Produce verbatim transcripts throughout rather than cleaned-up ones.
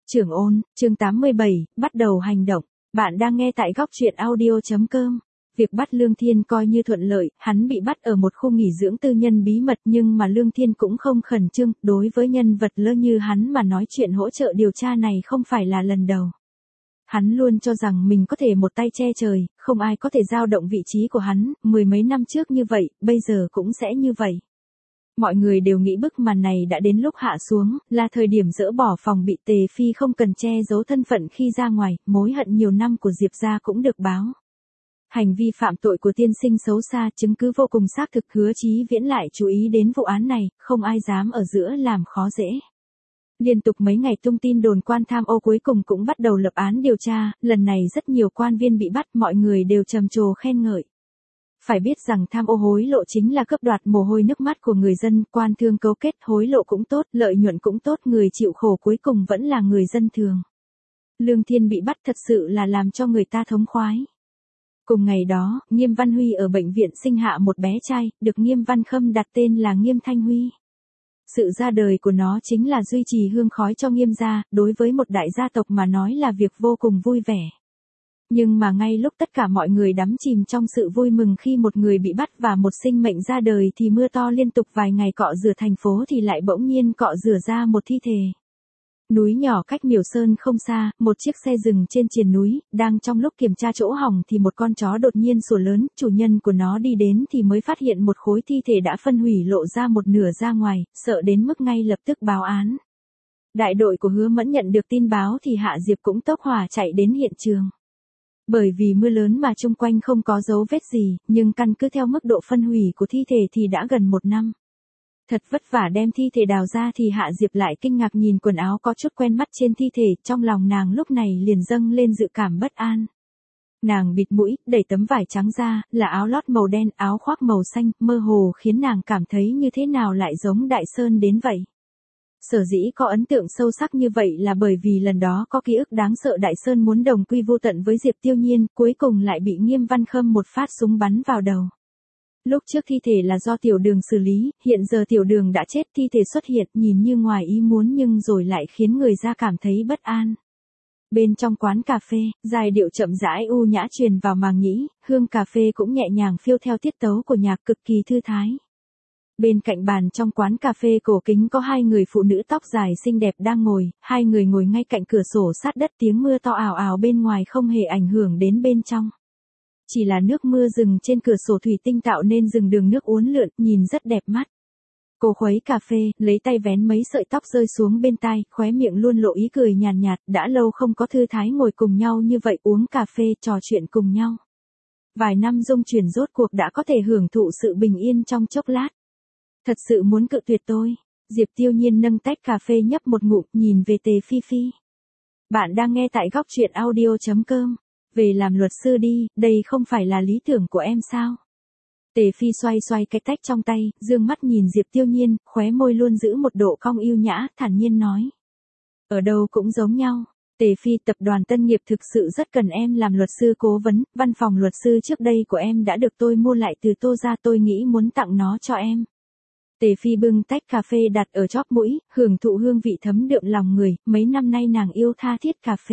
Trưởng ôn, chương tám mươi bảy, bắt đầu hành động. Bạn đang nghe tại góc truyện audio.com. Việc bắt Lương Thiên coi như thuận lợi, hắn bị bắt ở một khu nghỉ dưỡng tư nhân bí mật nhưng mà Lương Thiên cũng không khẩn trương, đối với nhân vật lơ như hắn mà nói chuyện hỗ trợ điều tra này không phải là lần đầu. Hắn luôn cho rằng mình có thể một tay che trời, không ai có thể dao động vị trí của hắn, mười mấy năm trước như vậy, bây giờ cũng sẽ như vậy. Mọi người đều nghĩ bức màn này đã đến lúc hạ xuống, là thời điểm dỡ bỏ phòng bị Tề Phi không cần che giấu thân phận khi ra ngoài, mối hận nhiều năm của Diệp gia cũng được báo. Hành vi phạm tội của tiên sinh xấu xa, chứng cứ vô cùng xác thực. Hứa Chí Viễn lại chú ý đến vụ án này, không ai dám ở giữa làm khó dễ. Liên tục mấy ngày tung tin đồn quan tham ô cuối cùng cũng bắt đầu lập án điều tra, lần này rất nhiều quan viên bị bắt, mọi người đều trầm trồ khen ngợi. Phải biết rằng tham ô hối lộ chính là cướp đoạt mồ hôi nước mắt của người dân, quan thương cấu kết hối lộ cũng tốt, lợi nhuận cũng tốt, người chịu khổ cuối cùng vẫn là người dân thường. Lương Thiên bị bắt thật sự là làm cho người ta thống khoái. Cùng ngày đó, Nghiêm Văn Huy ở bệnh viện sinh hạ một bé trai, được Nghiêm Văn Khâm đặt tên là Nghiêm Thanh Huy. Sự ra đời của nó chính là duy trì hương khói cho Nghiêm gia, đối với một đại gia tộc mà nói là việc vô cùng vui vẻ. Nhưng mà ngay lúc tất cả mọi người đắm chìm trong sự vui mừng khi một người bị bắt và một sinh mệnh ra đời thì mưa to liên tục vài ngày cọ rửa thành phố thì lại bỗng nhiên cọ rửa ra một thi thể. Núi nhỏ cách Miểu Sơn không xa, một chiếc xe dừng trên triền núi, đang trong lúc kiểm tra chỗ hỏng thì một con chó đột nhiên sủa lớn, chủ nhân của nó đi đến thì mới phát hiện một khối thi thể đã phân hủy lộ ra một nửa ra ngoài, sợ đến mức ngay lập tức báo án. Đại đội của Hứa Mẫn nhận được tin báo thì Hạ Diệp cũng tốc hỏa chạy đến hiện trường. Bởi vì mưa lớn mà chung quanh không có dấu vết gì, nhưng căn cứ theo mức độ phân hủy của thi thể thì đã gần một năm. Thật vất vả đem thi thể đào ra thì Hạ Diệp lại kinh ngạc nhìn quần áo có chút quen mắt trên thi thể, trong lòng nàng lúc này liền dâng lên dự cảm bất an. Nàng bịt mũi, đẩy tấm vải trắng ra, là áo lót màu đen, áo khoác màu xanh, mơ hồ khiến nàng cảm thấy như thế nào lại giống Đại Sơn đến vậy. Sở dĩ có ấn tượng sâu sắc như vậy là bởi vì lần đó có ký ức đáng sợ Đại Sơn muốn đồng quy vô tận với Diệp Tiêu Nhiên, cuối cùng lại bị Nghiêm Văn Khâm một phát súng bắn vào đầu. Lúc trước thi thể là do Tiểu Đường xử lý, hiện giờ Tiểu Đường đã chết, thi thể xuất hiện nhìn như ngoài ý muốn nhưng rồi lại khiến người ta cảm thấy bất an. Bên trong quán cà phê, giai điệu chậm rãi u nhã truyền vào màng nhĩ, hương cà phê cũng nhẹ nhàng phiêu theo tiết tấu của nhạc cực kỳ thư thái. Bên cạnh bàn trong quán cà phê cổ kính có hai người phụ nữ tóc dài xinh đẹp đang ngồi, hai người ngồi ngay cạnh cửa sổ sát đất, tiếng mưa to ào ào bên ngoài không hề ảnh hưởng đến bên trong. Chỉ là nước mưa rừng trên cửa sổ thủy tinh tạo nên rừng đường nước uốn lượn, nhìn rất đẹp mắt. Cô khuấy cà phê, lấy tay vén mấy sợi tóc rơi xuống bên tai, khóe miệng luôn lộ ý cười nhàn nhạt, đã lâu không có thư thái ngồi cùng nhau như vậy, uống cà phê, trò chuyện cùng nhau. Vài năm dung chuyển rốt cuộc đã có thể hưởng thụ sự bình yên trong chốc lát. Thật sự muốn cự tuyệt tôi. Diệp Tiêu Nhiên nâng tách cà phê nhấp một ngụm, nhìn về Tề Phi Phi. Bạn đang nghe tại góc truyện audio.com. Về làm luật sư đi, đây không phải là lý tưởng của em sao? Tề Phi xoay xoay cái tách trong tay, dương mắt nhìn Diệp Tiêu Nhiên, khóe môi luôn giữ một độ cong yêu nhã, thản nhiên nói. Ở đâu cũng giống nhau. Tề Phi, tập đoàn Tân Nghiệp thực sự rất cần em làm luật sư cố vấn, văn phòng luật sư trước đây của em đã được tôi mua lại từ Tô gia, tôi nghĩ muốn tặng nó cho em. Tề Phi bưng tách cà phê đặt ở chóp mũi, hưởng thụ hương vị thấm đượm lòng người, mấy năm nay nàng yêu tha thiết cà phê.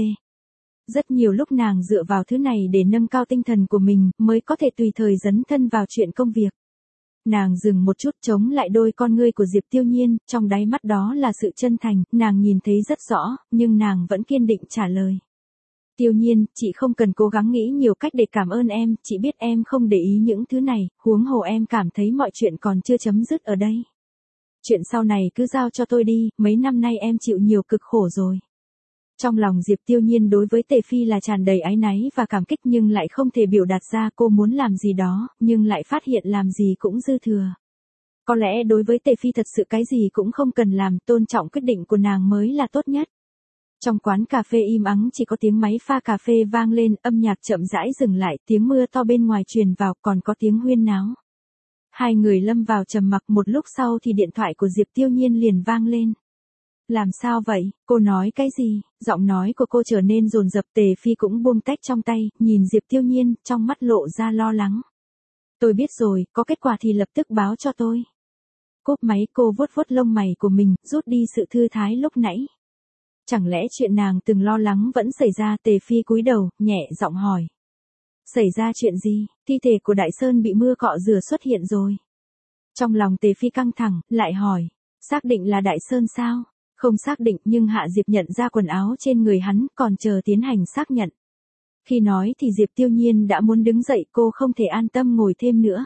Rất nhiều lúc nàng dựa vào thứ này để nâng cao tinh thần của mình, mới có thể tùy thời dấn thân vào chuyện công việc. Nàng dừng một chút chống lại đôi con ngươi của Diệp Tiêu Nhiên, trong đáy mắt đó là sự chân thành, nàng nhìn thấy rất rõ, nhưng nàng vẫn kiên định trả lời. Tiêu Nhiên, chị không cần cố gắng nghĩ nhiều cách để cảm ơn em, chị biết em không để ý những thứ này, huống hồ em cảm thấy mọi chuyện còn chưa chấm dứt ở đây. Chuyện sau này cứ giao cho tôi đi, mấy năm nay em chịu nhiều cực khổ rồi. Trong lòng Diệp Tiêu Nhiên đối với Tề Phi là tràn đầy áy náy và cảm kích nhưng lại không thể biểu đạt ra, cô muốn làm gì đó, nhưng lại phát hiện làm gì cũng dư thừa. Có lẽ đối với Tề Phi thật sự cái gì cũng không cần làm, tôn trọng quyết định của nàng mới là tốt nhất. Trong quán cà phê im ắng chỉ có tiếng máy pha cà phê vang lên, âm nhạc chậm rãi dừng lại, tiếng mưa to bên ngoài truyền vào, còn có tiếng huyên náo. Hai người lâm vào trầm mặc, một lúc sau thì điện thoại của Diệp Tiêu Nhiên liền vang lên. Làm sao vậy, cô nói cái gì? Giọng nói của cô trở nên dồn dập. Tề Phi cũng buông tách trong tay, nhìn Diệp Tiêu Nhiên, trong mắt lộ ra lo lắng. Tôi biết rồi, có kết quả thì lập tức báo cho tôi. Cúp máy cô vuốt vuốt lông mày của mình, rút đi sự thư thái lúc nãy. Chẳng lẽ chuyện nàng từng lo lắng vẫn xảy ra? Tề Phi cúi đầu, nhẹ giọng hỏi. Xảy ra chuyện gì? Thi thể của Đại Sơn bị mưa cọ rửa xuất hiện rồi. Trong lòng Tề Phi căng thẳng, lại hỏi. Xác định là Đại Sơn sao? Không xác định, nhưng Hạ Diệp nhận ra quần áo trên người hắn, còn chờ tiến hành xác nhận. Khi nói thì Diệp Tiêu Nhiên đã muốn đứng dậy, cô không thể an tâm ngồi thêm nữa.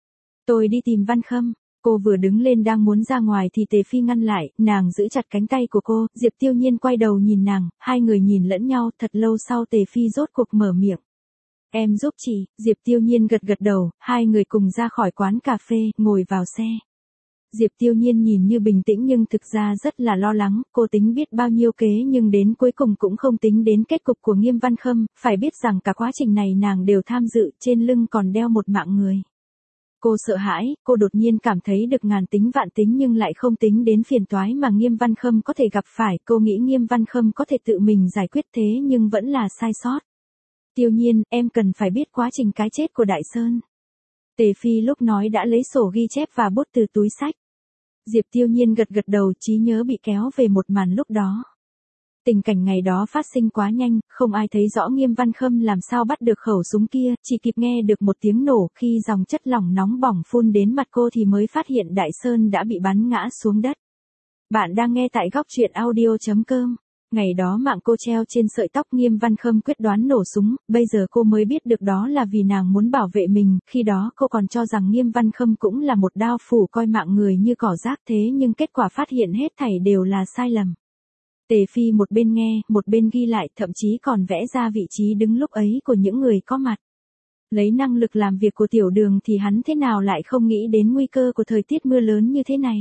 Tôi đi tìm Văn Khâm. Cô vừa đứng lên đang muốn ra ngoài thì Tề Phi ngăn lại, nàng giữ chặt cánh tay của cô, Diệp Tiêu Nhiên quay đầu nhìn nàng, hai người nhìn lẫn nhau, thật lâu sau Tề Phi rốt cuộc mở miệng. Em giúp chị, Diệp Tiêu Nhiên gật gật đầu, hai người cùng ra khỏi quán cà phê, ngồi vào xe. Diệp Tiêu Nhiên nhìn như bình tĩnh nhưng thực ra rất là lo lắng, cô tính biết bao nhiêu kế nhưng đến cuối cùng cũng không tính đến kết cục của Nghiêm Văn Khâm, phải biết rằng cả quá trình này nàng đều tham dự, trên lưng còn đeo một mạng người. Cô sợ hãi, cô đột nhiên cảm thấy được ngàn tính vạn tính nhưng lại không tính đến phiền toái mà Nghiêm Văn Khâm có thể gặp phải, cô nghĩ Nghiêm Văn Khâm có thể tự mình giải quyết thế nhưng vẫn là sai sót. Tiêu Nhiên, em cần phải biết quá trình cái chết của Đại Sơn. Tề Phi lúc nói đã lấy sổ ghi chép và bút từ túi xách. Diệp Tiêu Nhiên gật gật đầu, trí nhớ bị kéo về một màn lúc đó. Tình cảnh ngày đó phát sinh quá nhanh, không ai thấy rõ Nghiêm Văn Khâm làm sao bắt được khẩu súng kia, chỉ kịp nghe được một tiếng nổ, khi dòng chất lỏng nóng bỏng phun đến mặt cô thì mới phát hiện Đại Sơn đã bị bắn ngã xuống đất. Bạn đang nghe tại góc truyện audio chấm com. Ngày đó mạng cô treo trên sợi tóc, Nghiêm Văn Khâm quyết đoán nổ súng, bây giờ cô mới biết được đó là vì nàng muốn bảo vệ mình, khi đó cô còn cho rằng Nghiêm Văn Khâm cũng là một đao phủ coi mạng người như cỏ rác, thế nhưng kết quả phát hiện hết thảy đều là sai lầm. Tề Phi một bên nghe, một bên ghi lại, thậm chí còn vẽ ra vị trí đứng lúc ấy của những người có mặt. Lấy năng lực làm việc của Tiểu Đường thì hắn thế nào lại không nghĩ đến nguy cơ của thời tiết mưa lớn như thế này.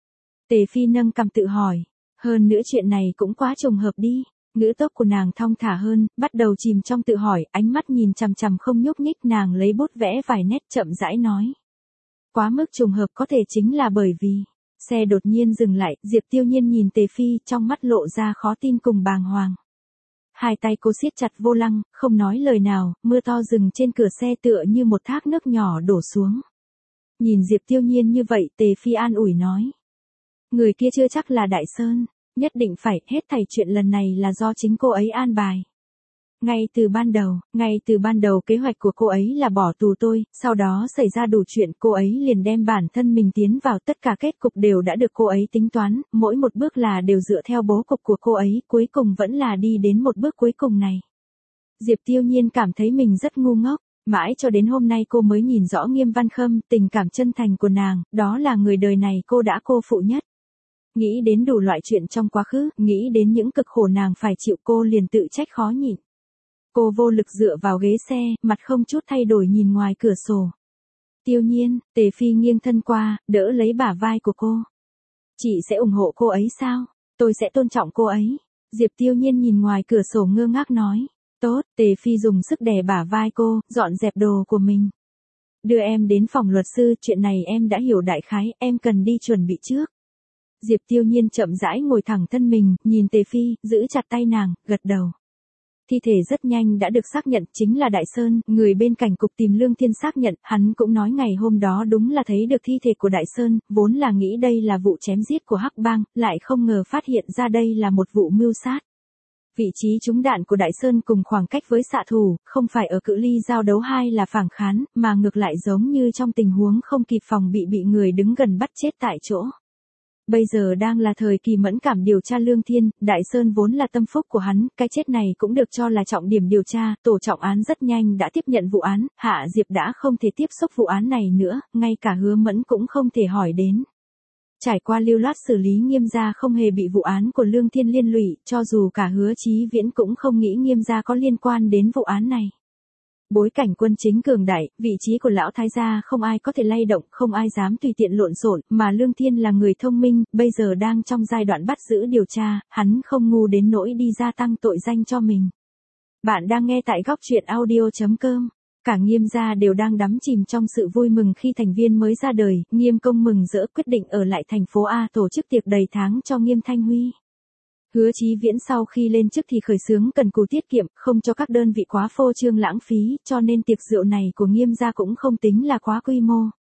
Tề Phi nâng cằm tự hỏi. Hơn nữa chuyện này cũng quá trùng hợp đi. Ngữ tốc của nàng thong thả hơn, bắt đầu chìm trong tự hỏi, ánh mắt nhìn chằm chằm không nhúc nhích, nàng lấy bút vẽ vài nét chậm rãi nói. Quá mức trùng hợp có thể chính là bởi vì... Xe đột nhiên dừng lại, Diệp Tiêu Nhiên nhìn Tề Phi, trong mắt lộ ra khó tin cùng bàng hoàng. Hai tay cô siết chặt vô lăng, không nói lời nào, mưa to dừng trên cửa xe tựa như một thác nước nhỏ đổ xuống. Nhìn Diệp Tiêu Nhiên như vậy, Tề Phi an ủi nói. Người kia chưa chắc là Đại Sơn, nhất định phải, hết thảy chuyện lần này là do chính cô ấy an bài. Ngay từ ban đầu, ngay từ ban đầu kế hoạch của cô ấy là bỏ tù tôi, sau đó xảy ra đủ chuyện, cô ấy liền đem bản thân mình tiến vào, tất cả kết cục đều đã được cô ấy tính toán, mỗi một bước là đều dựa theo bố cục của cô ấy, cuối cùng vẫn là đi đến một bước cuối cùng này. Diệp Tiêu Nhiên cảm thấy mình rất ngu ngốc, mãi cho đến hôm nay cô mới nhìn rõ Nghiêm Văn Khâm, tình cảm chân thành của nàng, đó là người đời này cô đã cô phụ nhất. Nghĩ đến đủ loại chuyện trong quá khứ, nghĩ đến những cực khổ nàng phải chịu, cô liền tự trách khó nhịn. Cô vô lực dựa vào ghế xe, mặt không chút thay đổi nhìn ngoài cửa sổ. Tiêu Nhiên, Tề Phi nghiêng thân qua, đỡ lấy bả vai của cô. Chị sẽ ủng hộ cô ấy sao? Tôi sẽ tôn trọng cô ấy. Diệp Tiêu Nhiên nhìn ngoài cửa sổ ngơ ngác nói. Tốt, Tề Phi dùng sức đè bả vai cô, dọn dẹp đồ của mình. Đưa em đến phòng luật sư, chuyện này em đã hiểu đại khái, em cần đi chuẩn bị trước. Diệp Tiêu Nhiên chậm rãi ngồi thẳng thân mình, nhìn Tề Phi, giữ chặt tay nàng, gật đầu. Thi thể rất nhanh đã được xác nhận chính là Đại Sơn, người bên cạnh cục tìm Lương Thiên xác nhận, hắn cũng nói ngày hôm đó đúng là thấy được thi thể của Đại Sơn, vốn là nghĩ đây là vụ chém giết của Hắc Bang, lại không ngờ phát hiện ra đây là một vụ mưu sát. Vị trí trúng đạn của Đại Sơn cùng khoảng cách với xạ thủ, không phải ở cự ly giao đấu hai là phản kháng, mà ngược lại giống như trong tình huống không kịp phòng bị bị người đứng gần bắt chết tại chỗ. Bây giờ đang là thời kỳ mẫn cảm điều tra Lương Thiên, Đại Sơn vốn là tâm phúc của hắn, cái chết này cũng được cho là trọng điểm điều tra, tổ trọng án rất nhanh đã tiếp nhận vụ án, Hạ Diệp đã không thể tiếp xúc vụ án này nữa, ngay cả Hứa Mẫn cũng không thể hỏi đến. Trải qua lưu loát xử lý, Nghiêm gia không hề bị vụ án của Lương Thiên liên lụy, cho dù cả Hứa Chí Viễn cũng không nghĩ Nghiêm gia có liên quan đến vụ án này. Bối cảnh quân chính cường đại, vị trí của lão thái gia không ai có thể lay động, không ai dám tùy tiện lộn xộn, mà Lương Thiên là người thông minh, bây giờ đang trong giai đoạn bắt giữ điều tra, hắn không ngu đến nỗi đi gia tăng tội danh cho mình. Bạn đang nghe tại góc truyện audio chấm com. Cả Nghiêm gia đều đang đắm chìm trong sự vui mừng khi thành viên mới ra đời, Nghiêm Công mừng rỡ quyết định ở lại thành phố A tổ chức tiệc đầy tháng cho Nghiêm Thanh Huy. Hứa Chí Viễn sau khi lên chức thì khởi xướng cần cù tiết kiệm, không cho các đơn vị quá phô trương lãng phí, cho nên tiệc rượu này của Nghiêm gia cũng không tính là quá quy mô.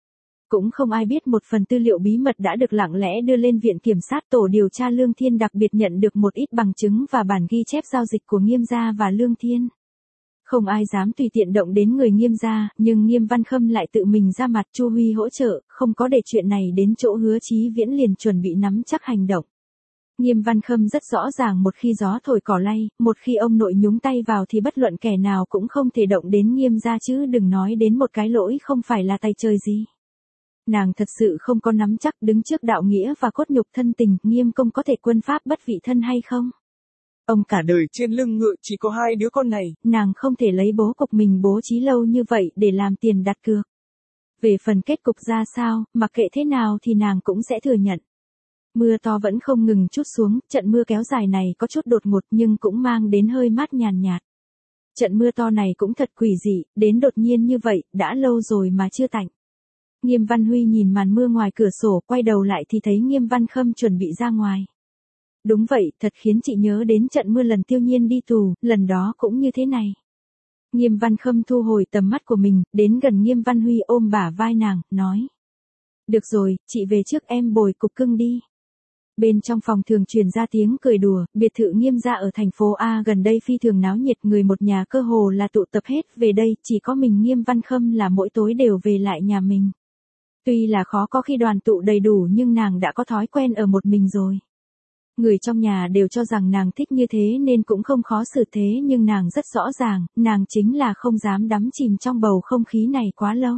Cũng không ai biết một phần tư liệu bí mật đã được lặng lẽ đưa lên Viện Kiểm sát. Tổ điều tra Lương Thiên đặc biệt nhận được một ít bằng chứng và bản ghi chép giao dịch của Nghiêm gia và Lương Thiên. Không ai dám tùy tiện động đến người Nghiêm gia, nhưng Nghiêm Văn Khâm lại tự mình ra mặt. Chu Huy hỗ trợ, không có để chuyện này đến chỗ Hứa Chí Viễn liền chuẩn bị nắm chắc hành động. Nghiêm Văn Khâm rất rõ ràng một khi gió thổi cỏ lay, một khi ông nội nhúng tay vào thì bất luận kẻ nào cũng không thể động đến Nghiêm gia, chứ đừng nói đến một cái lỗi không phải là tay trời gì. Nàng thật sự không có nắm chắc đứng trước đạo nghĩa và cốt nhục thân tình, Nghiêm công có thể quân pháp bất vị thân hay không? Ông cả đời trên lưng ngựa chỉ có hai đứa con này. Nàng không thể lấy bố cục mình bố trí lâu như vậy để làm tiền đặt cược. Về phần kết cục ra sao, mặc kệ thế nào thì nàng cũng sẽ thừa nhận. Mưa to vẫn không ngừng trút xuống, trận mưa kéo dài này có chút đột ngột nhưng cũng mang đến hơi mát nhàn nhạt. Trận mưa to này cũng thật quỷ dị, đến đột nhiên như vậy, đã lâu rồi mà chưa tạnh. Nghiêm Văn Huy nhìn màn mưa ngoài cửa sổ, quay đầu lại thì thấy Nghiêm Văn Khâm chuẩn bị ra ngoài. Đúng vậy, thật khiến chị nhớ đến trận mưa lần Tiêu Nhiên đi tù, lần đó cũng như thế này. Nghiêm Văn Khâm thu hồi tầm mắt của mình, đến gần Nghiêm Văn Huy ôm bả vai nàng, nói. Được rồi, chị về trước, em bồi cục cưng đi. Bên trong phòng thường truyền ra tiếng cười đùa, biệt thự Nghiêm gia ở thành phố A gần đây phi thường náo nhiệt, người một nhà cơ hồ là tụ tập hết về đây, chỉ có mình Nghiêm Văn Khâm là mỗi tối đều về lại nhà mình. Tuy là khó có khi đoàn tụ đầy đủ nhưng nàng đã có thói quen ở một mình rồi. Người trong nhà đều cho rằng nàng thích như thế nên cũng không khó xử, thế nhưng nàng rất rõ ràng, nàng chính là không dám đắm chìm trong bầu không khí này quá lâu.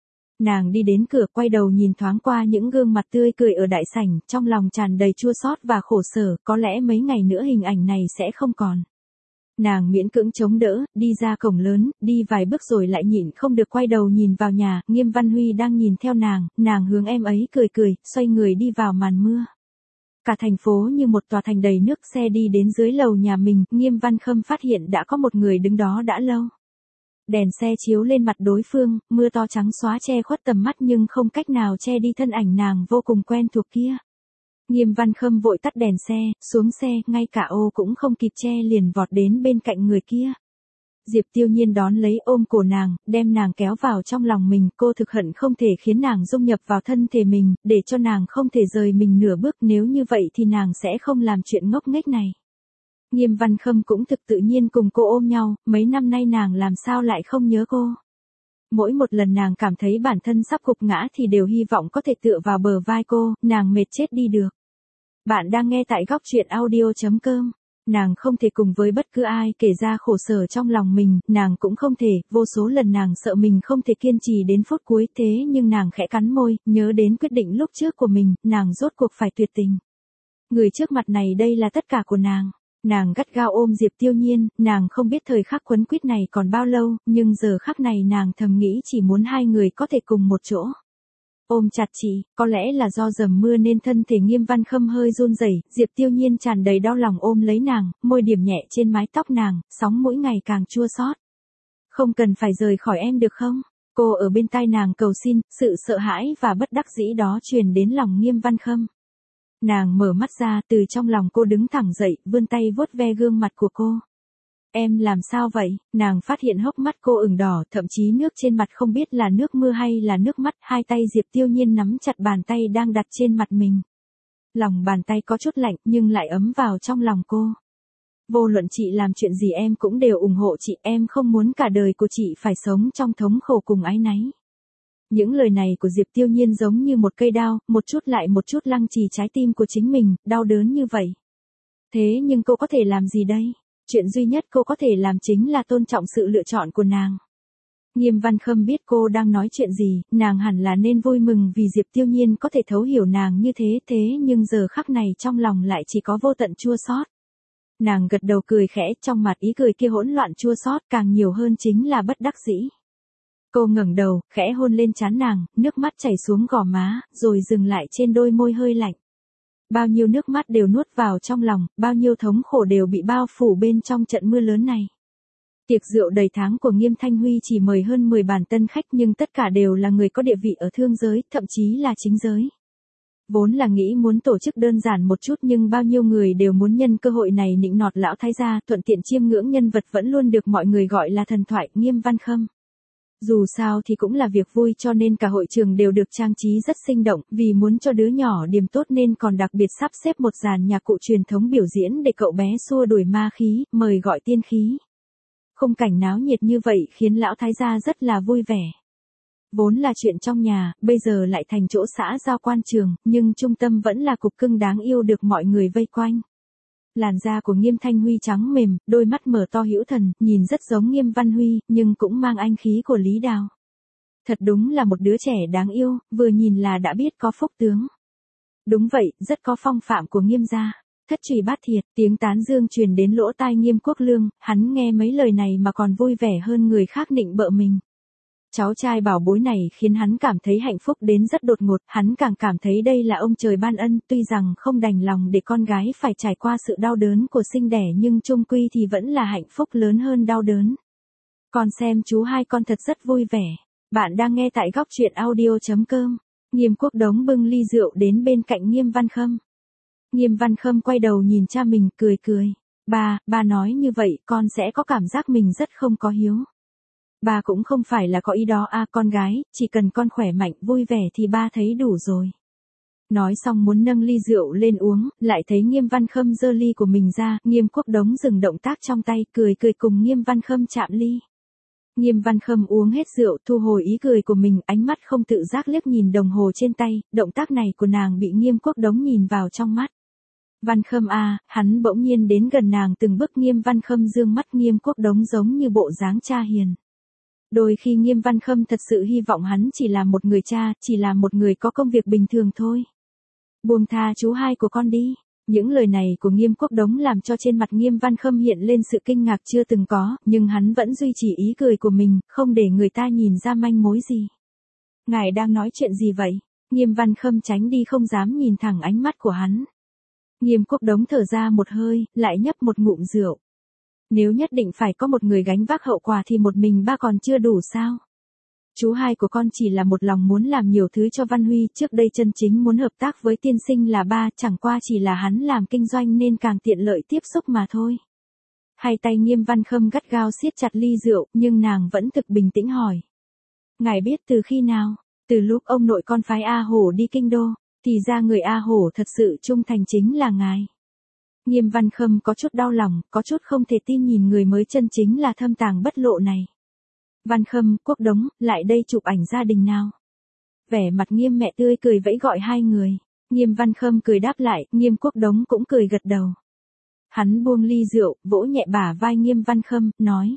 Nàng đi đến cửa, quay đầu nhìn thoáng qua những gương mặt tươi cười ở đại sảnh, trong lòng tràn đầy chua xót và khổ sở, có lẽ mấy ngày nữa hình ảnh này sẽ không còn. Nàng miễn cưỡng chống đỡ, đi ra cổng lớn, đi vài bước rồi lại nhịn không được quay đầu nhìn vào nhà, Nghiêm Văn Huy đang nhìn theo nàng, nàng hướng em ấy cười cười, xoay người đi vào màn mưa. Cả thành phố như một tòa thành đầy nước, xe đi đến dưới lầu nhà mình, Nghiêm Văn Khâm phát hiện đã có một người đứng đó đã lâu. Đèn xe chiếu lên mặt đối phương, mưa to trắng xóa che khuất tầm mắt nhưng không cách nào che đi thân ảnh nàng vô cùng quen thuộc kia. Nghiêm Văn Khâm vội tắt đèn xe, xuống xe, ngay cả ô cũng không kịp che liền vọt đến bên cạnh người kia. Diệp Tiêu Nhiên đón lấy ôm cổ nàng, đem nàng kéo vào trong lòng mình, cô thực hận không thể khiến nàng dung nhập vào thân thể mình, để cho nàng không thể rời mình nửa bước, nếu như vậy thì nàng sẽ không làm chuyện ngốc nghếch này. Nghiêm Văn Khâm cũng thực tự nhiên cùng cô ôm nhau, mấy năm nay nàng làm sao lại không nhớ cô. Mỗi một lần nàng cảm thấy bản thân sắp gục ngã thì đều hy vọng có thể tựa vào bờ vai cô, nàng mệt chết đi được. Bạn đang nghe tại góc truyện audio chấm com. Nàng không thể cùng với bất cứ ai kể ra khổ sở trong lòng mình, nàng cũng không thể, vô số lần nàng sợ mình không thể kiên trì đến phút cuối, thế nhưng nàng khẽ cắn môi, nhớ đến quyết định lúc trước của mình, nàng rốt cuộc phải tuyệt tình. Người trước mặt này đây là tất cả của nàng. Nàng gắt gao ôm Diệp Tiêu Nhiên, nàng không biết thời khắc quấn quýt này còn bao lâu, nhưng giờ khắc này nàng thầm nghĩ chỉ muốn hai người có thể cùng một chỗ. Ôm chặt chị, có lẽ là do dầm mưa nên thân thể Nghiêm Văn Khâm hơi run rẩy, Diệp Tiêu Nhiên tràn đầy đau lòng ôm lấy nàng, môi điểm nhẹ trên mái tóc nàng, sóng mũi ngày càng chua xót. Không cần phải rời khỏi em được không? Cô ở bên tai nàng cầu xin, sự sợ hãi và bất đắc dĩ đó truyền đến lòng Nghiêm Văn Khâm. Nàng mở mắt ra, từ trong lòng cô đứng thẳng dậy, vươn tay vuốt ve gương mặt của cô. Em làm sao vậy? Nàng phát hiện hốc mắt cô ửng đỏ, thậm chí nước trên mặt không biết là nước mưa hay là nước mắt, hai tay Diệp Tiêu Nhiên nắm chặt bàn tay đang đặt trên mặt mình. Lòng bàn tay có chút lạnh nhưng lại ấm vào trong lòng cô. Vô luận chị làm chuyện gì em cũng đều ủng hộ chị, em không muốn cả đời của chị phải sống trong thống khổ cùng áy náy. Những lời này của Diệp Tiêu Nhiên giống như một cây đao, một chút lại một chút lăng trì trái tim của chính mình, đau đớn như vậy. Thế nhưng cô có thể làm gì đây? Chuyện duy nhất cô có thể làm chính là tôn trọng sự lựa chọn của nàng. Nghiêm Văn Khâm biết cô đang nói chuyện gì, nàng hẳn là nên vui mừng vì Diệp Tiêu Nhiên có thể thấu hiểu nàng như thế, thế nhưng giờ khắc này trong lòng lại chỉ có vô tận chua xót. Nàng gật đầu cười khẽ, trong mặt ý cười kia hỗn loạn chua xót, càng nhiều hơn chính là bất đắc dĩ. Cô ngẩng đầu, khẽ hôn lên trán nàng, nước mắt chảy xuống gò má, rồi dừng lại trên đôi môi hơi lạnh. Bao nhiêu nước mắt đều nuốt vào trong lòng, bao nhiêu thống khổ đều bị bao phủ bên trong trận mưa lớn này. Tiệc rượu đầy tháng của Nghiêm Thanh Huy chỉ mời hơn mười bàn tân khách nhưng tất cả đều là người có địa vị ở thương giới, thậm chí là chính giới. Vốn là nghĩ muốn tổ chức đơn giản một chút nhưng bao nhiêu người đều muốn nhân cơ hội này nịnh nọt lão thái gia, thuận tiện chiêm ngưỡng nhân vật vẫn luôn được mọi người gọi là thần thoại, Nghiêm Văn Khâm. Dù sao thì cũng là việc vui cho nên cả hội trường đều được trang trí rất sinh động, vì muốn cho đứa nhỏ điểm tốt nên còn đặc biệt sắp xếp một dàn nhạc cụ truyền thống biểu diễn để cậu bé xua đuổi ma khí, mời gọi tiên khí. Khung cảnh náo nhiệt như vậy khiến lão thái gia rất là vui vẻ. Vốn là chuyện trong nhà, bây giờ lại thành chỗ xã giao quan trường, nhưng trung tâm vẫn là cục cưng đáng yêu được mọi người vây quanh. Làn da của Nghiêm Thanh Huy trắng mềm, đôi mắt mở to hữu thần, nhìn rất giống Nghiêm Văn Huy, nhưng cũng mang anh khí của Lý Đào. Thật đúng là một đứa trẻ đáng yêu, vừa nhìn là đã biết có phúc tướng. Đúng vậy, rất có phong phạm của Nghiêm gia. Thất trùy bát thiệt, tiếng tán dương truyền đến lỗ tai Nghiêm Quốc Lương, hắn nghe mấy lời này mà còn vui vẻ hơn người khác nịnh bợ mình. Cháu trai bảo bối này khiến hắn cảm thấy hạnh phúc đến rất đột ngột, hắn càng cảm thấy đây là ông trời ban ân, tuy rằng không đành lòng để con gái phải trải qua sự đau đớn của sinh đẻ nhưng chung quy thì vẫn là hạnh phúc lớn hơn đau đớn. Con xem chú hai con thật rất vui vẻ. Bạn đang nghe tại góc truyện audio chấm com. Nghiêm Quốc Đống bưng ly rượu đến bên cạnh Nghiêm Văn Khâm. Nghiêm Văn Khâm quay đầu nhìn cha mình cười cười. Ba, ba nói như vậy con sẽ có cảm giác mình rất không có hiếu. Ba cũng không phải là có ý đó à con gái, chỉ cần con khỏe mạnh vui vẻ thì ba thấy đủ rồi. Nói xong muốn nâng ly rượu lên uống, lại thấy Nghiêm Văn Khâm giơ ly của mình ra, Nghiêm Quốc Đống dừng động tác trong tay, cười cười cùng Nghiêm Văn Khâm chạm ly. Nghiêm Văn Khâm uống hết rượu, thu hồi ý cười của mình, ánh mắt không tự giác liếc nhìn đồng hồ trên tay, động tác này của nàng bị Nghiêm Quốc Đống nhìn vào trong mắt. Văn Khâm à, hắn bỗng nhiên đến gần nàng từng bước. Nghiêm Văn Khâm dương mắt, Nghiêm Quốc Đống giống như bộ dáng cha hiền. Đôi khi Nghiêm Văn Khâm thật sự hy vọng hắn chỉ là một người cha, chỉ là một người có công việc bình thường thôi. Buông tha chú hai của con đi. Những lời này của Nghiêm Quốc Đống làm cho trên mặt Nghiêm Văn Khâm hiện lên sự kinh ngạc chưa từng có, nhưng hắn vẫn duy trì ý cười của mình, không để người ta nhìn ra manh mối gì. Ngài đang nói chuyện gì vậy? Nghiêm Văn Khâm tránh đi không dám nhìn thẳng ánh mắt của hắn. Nghiêm Quốc Đống thở ra một hơi, lại nhấp một ngụm rượu. Nếu nhất định phải có một người gánh vác hậu quả thì một mình ba còn chưa đủ sao? Chú hai của con chỉ là một lòng muốn làm nhiều thứ cho Văn Huy, trước đây chân chính muốn hợp tác với tiên sinh là ba, chẳng qua chỉ là hắn làm kinh doanh nên càng tiện lợi tiếp xúc mà thôi. Hai tay Nghiêm Văn Khâm gắt gao siết chặt ly rượu, nhưng nàng vẫn thực bình tĩnh hỏi. Ngài biết từ khi nào? Từ lúc ông nội con phái A Hổ đi kinh đô, thì ra người A Hổ thật sự trung thành chính là ngài. Nghiêm Văn Khâm có chút đau lòng, có chút không thể tin nhìn người mới chân chính là thâm tàng bất lộ này. Văn Khâm, Quốc Đống, lại đây chụp ảnh gia đình nào. Vẻ mặt Nghiêm mẹ tươi cười vẫy gọi hai người. Nghiêm Văn Khâm cười đáp lại, Nghiêm Quốc Đống cũng cười gật đầu. Hắn buông ly rượu, vỗ nhẹ bả vai Nghiêm Văn Khâm, nói.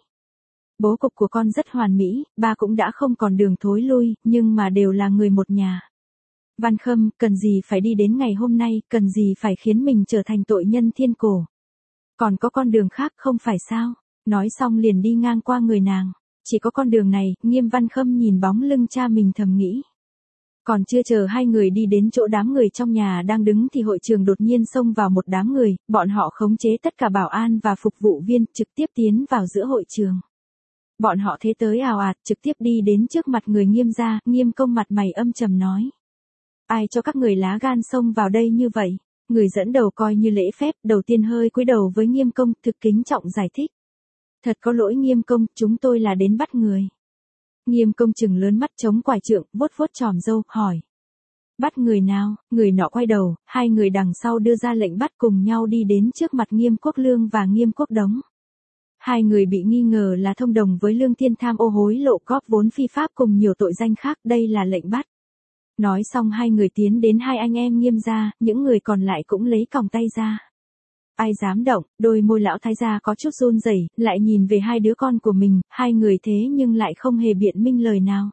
Bố cục của con rất hoàn mỹ, ba cũng đã không còn đường thối lui, nhưng mà đều là người một nhà. Văn Khâm, cần gì phải đi đến ngày hôm nay, cần gì phải khiến mình trở thành tội nhân thiên cổ. Còn có con đường khác không phải sao? Nói xong liền đi ngang qua người nàng. Chỉ có con đường này, Nghiêm Văn Khâm nhìn bóng lưng cha mình thầm nghĩ. Còn chưa chờ hai người đi đến chỗ đám người trong nhà đang đứng thì hội trường đột nhiên xông vào một đám người, bọn họ khống chế tất cả bảo an và phục vụ viên, trực tiếp tiến vào giữa hội trường. Bọn họ thế tới ào ạt, trực tiếp đi đến trước mặt người Nghiêm gia, Nghiêm công mặt mày âm trầm nói. Ai cho các người lá gan xông vào đây như vậy? Người dẫn đầu coi như lễ phép, đầu tiên hơi cúi đầu với Nghiêm công, thực kính trọng giải thích. Thật có lỗi Nghiêm công, chúng tôi là đến bắt người. Nghiêm công chừng lớn mắt chống quải trượng, vuốt vuốt chòm râu, hỏi. Bắt người nào? Người nọ quay đầu, hai người đằng sau đưa ra lệnh bắt cùng nhau đi đến trước mặt Nghiêm Quốc Lương và Nghiêm Quốc Đống. Hai người bị nghi ngờ là thông đồng với Lương Thiên tham ô hối lộ góp vốn phi pháp cùng nhiều tội danh khác, đây là lệnh bắt. Nói xong hai người tiến đến hai anh em Nghiêm gia, những người còn lại cũng lấy còng tay ra. Ai dám động, đôi môi lão thái gia có chút run rẩy, lại nhìn về hai đứa con của mình, hai người thế nhưng lại không hề biện minh lời nào.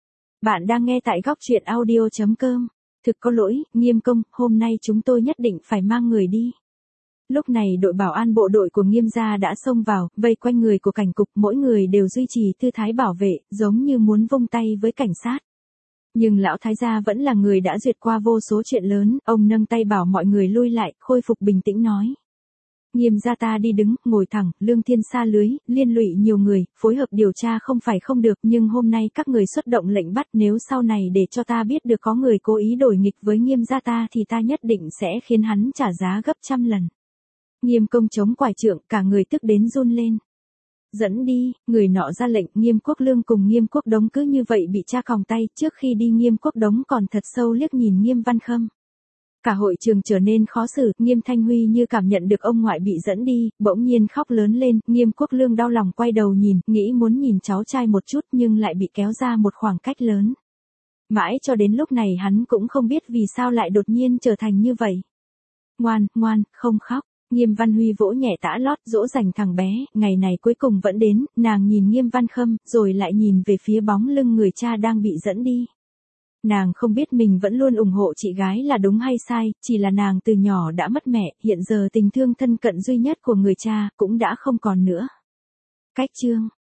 Bạn đang nghe tại góc truyện audio chấm com. Thực có lỗi, Nghiêm công, hôm nay chúng tôi nhất định phải mang người đi. Lúc này đội bảo an bộ đội của Nghiêm gia đã xông vào, vây quanh người của cảnh cục, mỗi người đều duy trì tư thái bảo vệ, giống như muốn vung tay với cảnh sát. Nhưng lão thái gia vẫn là người đã duyệt qua vô số chuyện lớn, ông nâng tay bảo mọi người lui lại, khôi phục bình tĩnh nói. Nghiêm gia ta đi đứng, ngồi thẳng, Lương Thiên sa lưới, liên lụy nhiều người, phối hợp điều tra không phải không được, nhưng hôm nay các người xuất động lệnh bắt, nếu sau này để cho ta biết được có người cố ý đổi nghịch với Nghiêm gia ta thì ta nhất định sẽ khiến hắn trả giá gấp trăm lần. Nghiêm công chống quải trượng, cả người tức đến run lên. Dẫn đi, người nọ ra lệnh. Nghiêm Quốc Lương cùng Nghiêm Quốc Đống cứ như vậy bị cha còng tay. Trước khi đi Nghiêm Quốc Đống còn thật sâu liếc nhìn Nghiêm Văn Khâm. Cả hội trường trở nên khó xử. Nghiêm Thanh Huy như cảm nhận được ông ngoại bị dẫn đi, bỗng nhiên khóc lớn lên. Nghiêm Quốc Lương đau lòng quay đầu nhìn, nghĩ muốn nhìn cháu trai một chút nhưng lại bị kéo ra một khoảng cách lớn. Mãi cho đến lúc này hắn cũng không biết vì sao lại đột nhiên trở thành như vậy. Ngoan, ngoan, không khóc. Nghiêm Văn Huy vỗ nhẹ tã lót dỗ dành thằng bé. Ngày này cuối cùng vẫn đến. Nàng nhìn Nghiêm Văn Khâm, rồi lại nhìn về phía bóng lưng người cha đang bị dẫn đi. Nàng không biết mình vẫn luôn ủng hộ chị gái là đúng hay sai, chỉ là nàng từ nhỏ đã mất mẹ, hiện giờ tình thương thân cận duy nhất của người cha cũng đã không còn nữa. Cách chương